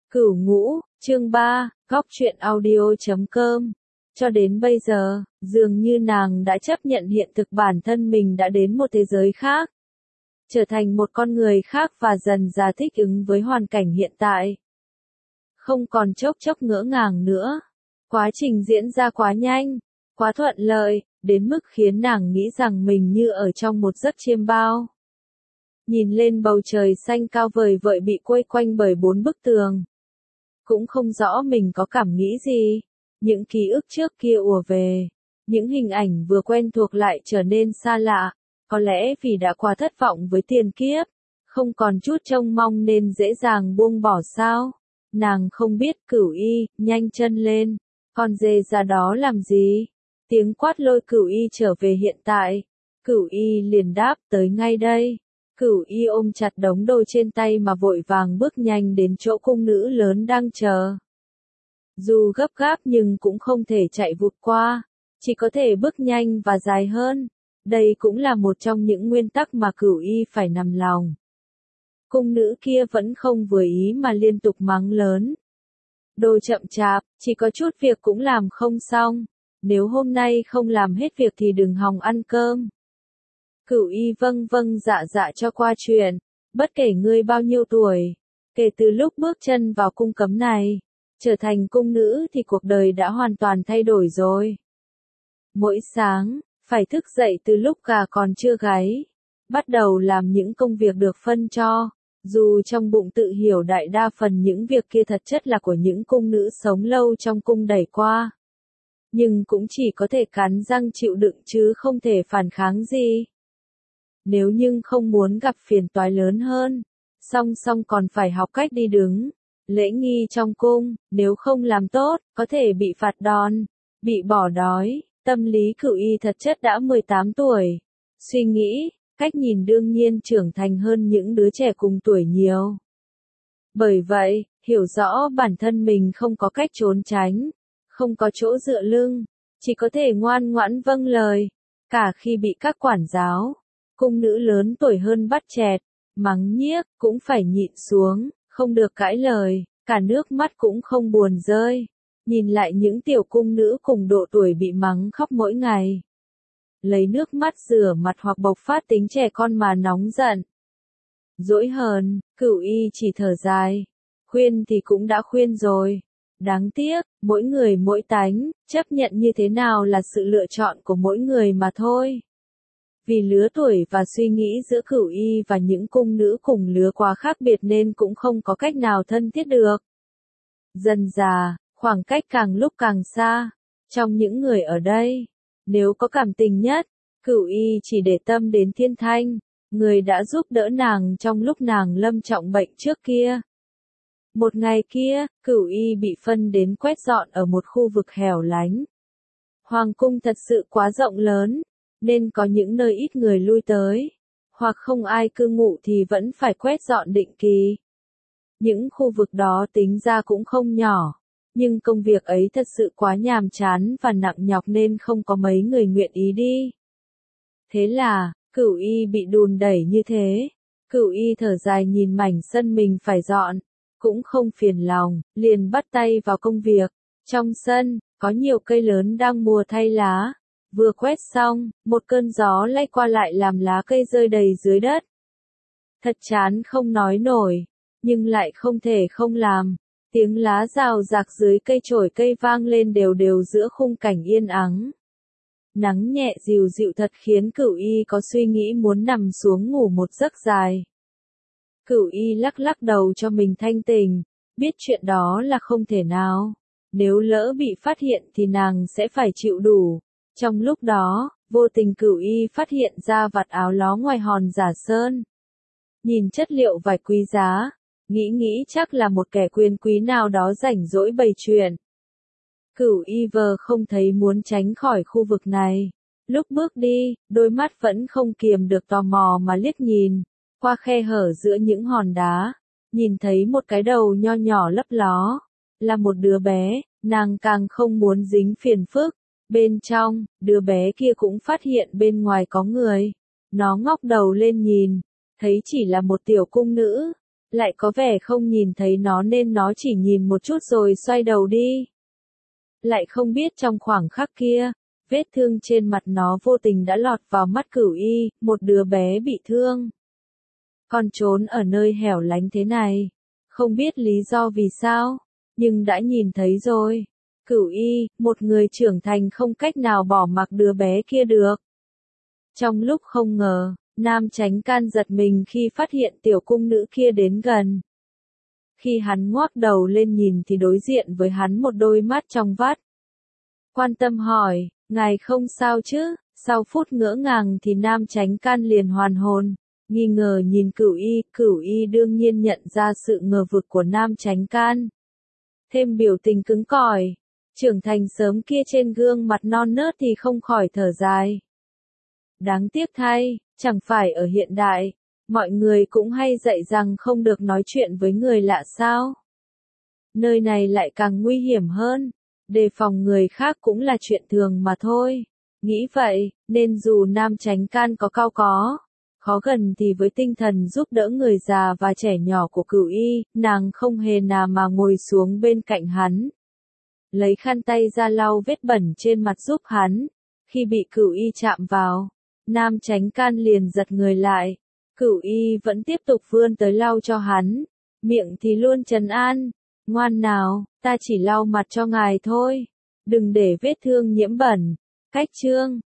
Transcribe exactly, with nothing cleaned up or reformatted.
Cửu Ngũ, chương ba, góc truyện audio chấm com. Cho đến bây giờ, dường như nàng đã chấp nhận hiện thực bản thân mình đã đến một thế giới khác. Trở thành một con người khác và dần dà thích ứng với hoàn cảnh hiện tại. Không còn chốc chốc ngỡ ngàng nữa. Quá trình diễn ra quá nhanh, quá thuận lợi, đến mức khiến nàng nghĩ rằng mình như ở trong một giấc chiêm bao. Nhìn lên bầu trời xanh cao vời vợi bị quây quanh bởi bốn bức tường. Cũng không rõ mình có cảm nghĩ gì. Những ký ức trước kia ùa về. Những hình ảnh vừa quen thuộc lại trở nên xa lạ. Có lẽ vì đã quá thất vọng với tiền kiếp. Không còn chút trông mong nên dễ dàng buông bỏ sao. Nàng không biết. Cửu Y, nhanh chân lên. Con dê ra đó làm gì? Tiếng quát lôi Cửu Y trở về hiện tại. Cửu Y liền đáp, tới ngay đây. Cửu Y ôm chặt đống đồ trên tay mà vội vàng bước nhanh đến chỗ cung nữ lớn đang chờ. Dù gấp gáp nhưng cũng không thể chạy vụt qua, chỉ có thể bước nhanh và dài hơn. Đây cũng là một trong những nguyên tắc mà Cửu Y phải nằm lòng. Cung nữ kia vẫn không vừa ý mà liên tục mắng lớn. Đồ chậm chạp, chỉ có chút việc cũng làm không xong. Nếu hôm nay không làm hết việc thì đừng hòng ăn cơm. Cửu Y vâng vâng dạ dạ cho qua chuyện, bất kể ngươi bao nhiêu tuổi, kể từ lúc bước chân vào cung cấm này, trở thành cung nữ thì cuộc đời đã hoàn toàn thay đổi rồi. Mỗi sáng, phải thức dậy từ lúc gà còn chưa gáy, bắt đầu làm những công việc được phân cho, dù trong bụng tự hiểu đại đa phần những việc kia thật chất là của những cung nữ sống lâu trong cung đẩy qua. Nhưng cũng chỉ có thể cắn răng chịu đựng chứ không thể phản kháng gì. Nếu nhưng không muốn gặp phiền toái lớn hơn, song song còn phải học cách đi đứng, lễ nghi trong cung, nếu không làm tốt, có thể bị phạt đòn, bị bỏ đói. Tâm lý Cửu Y thật chất đã mười tám tuổi, suy nghĩ, cách nhìn đương nhiên trưởng thành hơn những đứa trẻ cùng tuổi nhiều. Bởi vậy, hiểu rõ bản thân mình không có cách trốn tránh, không có chỗ dựa lưng, chỉ có thể ngoan ngoãn vâng lời, cả khi bị các quản giáo, cung nữ lớn tuổi hơn bắt chẹt, mắng nhiếc, cũng phải nhịn xuống, không được cãi lời, cả nước mắt cũng không buồn rơi. Nhìn lại những tiểu cung nữ cùng độ tuổi bị mắng khóc mỗi ngày. Lấy nước mắt rửa mặt hoặc bộc phát tính trẻ con mà nóng giận. Dỗi hờn, Cửu Y chỉ thở dài. Khuyên thì cũng đã khuyên rồi. Đáng tiếc, mỗi người mỗi tánh, chấp nhận như thế nào là sự lựa chọn của mỗi người mà thôi. Vì lứa tuổi và suy nghĩ giữa Cửu Y và những cung nữ cùng lứa quá khác biệt nên cũng không có cách nào thân thiết được. Dần dà, khoảng cách càng lúc càng xa. Trong những người ở đây, nếu có cảm tình nhất, Cửu Y chỉ để tâm đến Thiên Thanh, người đã giúp đỡ nàng trong lúc nàng lâm trọng bệnh trước kia. Một ngày kia, Cửu Y bị phân đến quét dọn ở một khu vực hẻo lánh. Hoàng cung thật sự quá rộng lớn, nên có những nơi ít người lui tới, hoặc không ai cư ngụ thì vẫn phải quét dọn định kỳ. Những khu vực đó tính ra cũng không nhỏ, nhưng công việc ấy thật sự quá nhàm chán và nặng nhọc nên không có mấy người nguyện ý đi. Thế là, Cửu Y bị đùn đẩy như thế. Cửu Y thở dài nhìn mảnh sân mình phải dọn, cũng không phiền lòng, liền bắt tay vào công việc. Trong sân, có nhiều cây lớn đang mùa thay lá. Vừa quét xong, một cơn gió lay qua lại làm lá cây rơi đầy dưới đất. Thật chán không nói nổi, nhưng lại không thể không làm. Tiếng lá rào rạc dưới cây chổi cây vang lên đều đều giữa khung cảnh yên ắng. Nắng nhẹ dịu dịu thật khiến Cửu Y có suy nghĩ muốn nằm xuống ngủ một giấc dài. Cửu Y lắc lắc đầu cho mình thanh tỉnh, biết chuyện đó là không thể nào. Nếu lỡ bị phát hiện thì nàng sẽ phải chịu đủ. Trong lúc đó, vô tình Cửu Y phát hiện ra vạt áo ló ngoài hòn giả sơn. Nhìn chất liệu vải quý giá, nghĩ nghĩ chắc là một kẻ quyền quý nào đó rảnh rỗi bày chuyện. Cửu Y vờ không thấy muốn tránh khỏi khu vực này. Lúc bước đi, đôi mắt vẫn không kiềm được tò mò mà liếc nhìn, qua khe hở giữa những hòn đá, nhìn thấy một cái đầu nho nhỏ lấp ló. Là một đứa bé, nàng càng không muốn dính phiền phức. Bên trong, đứa bé kia cũng phát hiện bên ngoài có người. Nó ngóc đầu lên nhìn, thấy chỉ là một tiểu cung nữ. lại có vẻ không nhìn thấy nó nên nó chỉ nhìn một chút rồi xoay đầu đi. Lại không biết trong khoảng khắc kia, vết thương trên mặt nó vô tình đã lọt vào mắt Cửu Y, một đứa bé bị thương. Còn trốn ở nơi hẻo lánh thế này, không biết lý do vì sao, nhưng đã nhìn thấy rồi. Cửu Y, một người trưởng thành không cách nào bỏ mặc đứa bé kia được. Trong lúc không ngờ, Nam Chánh Can giật mình khi phát hiện tiểu cung nữ kia đến gần. Khi hắn ngoác đầu lên nhìn thì đối diện với hắn một đôi mắt trong vắt. Quan tâm hỏi, ngài không sao chứ? Sau phút ngỡ ngàng thì Nam Chánh Can liền hoàn hồn, nghi ngờ nhìn Cửu Y, Cửu Y đương nhiên nhận ra sự ngờ vực của Nam Chánh Can. Thêm biểu tình cứng cỏi, trưởng thành sớm kia trên gương mặt non nớt thì không khỏi thở dài. Đáng tiếc thay, chẳng phải ở hiện đại, mọi người cũng hay dạy rằng không được nói chuyện với người lạ sao? Nơi này lại càng nguy hiểm hơn, đề phòng người khác cũng là chuyện thường mà thôi. Nghĩ vậy, nên dù Nam Chánh Can có cao có, khó gần thì với tinh thần giúp đỡ người già và trẻ nhỏ của Cửu Y, nàng không hề nào mà ngồi xuống bên cạnh hắn. Lấy khăn tay ra lau vết bẩn trên mặt giúp hắn. Khi bị Cửu Y chạm vào, Nam Chánh Can liền giật người lại. Cửu Y vẫn tiếp tục vươn tới lau cho hắn, miệng thì luôn trấn an, ngoan nào, ta chỉ lau mặt cho ngài thôi, đừng để vết thương nhiễm bẩn. Cách chương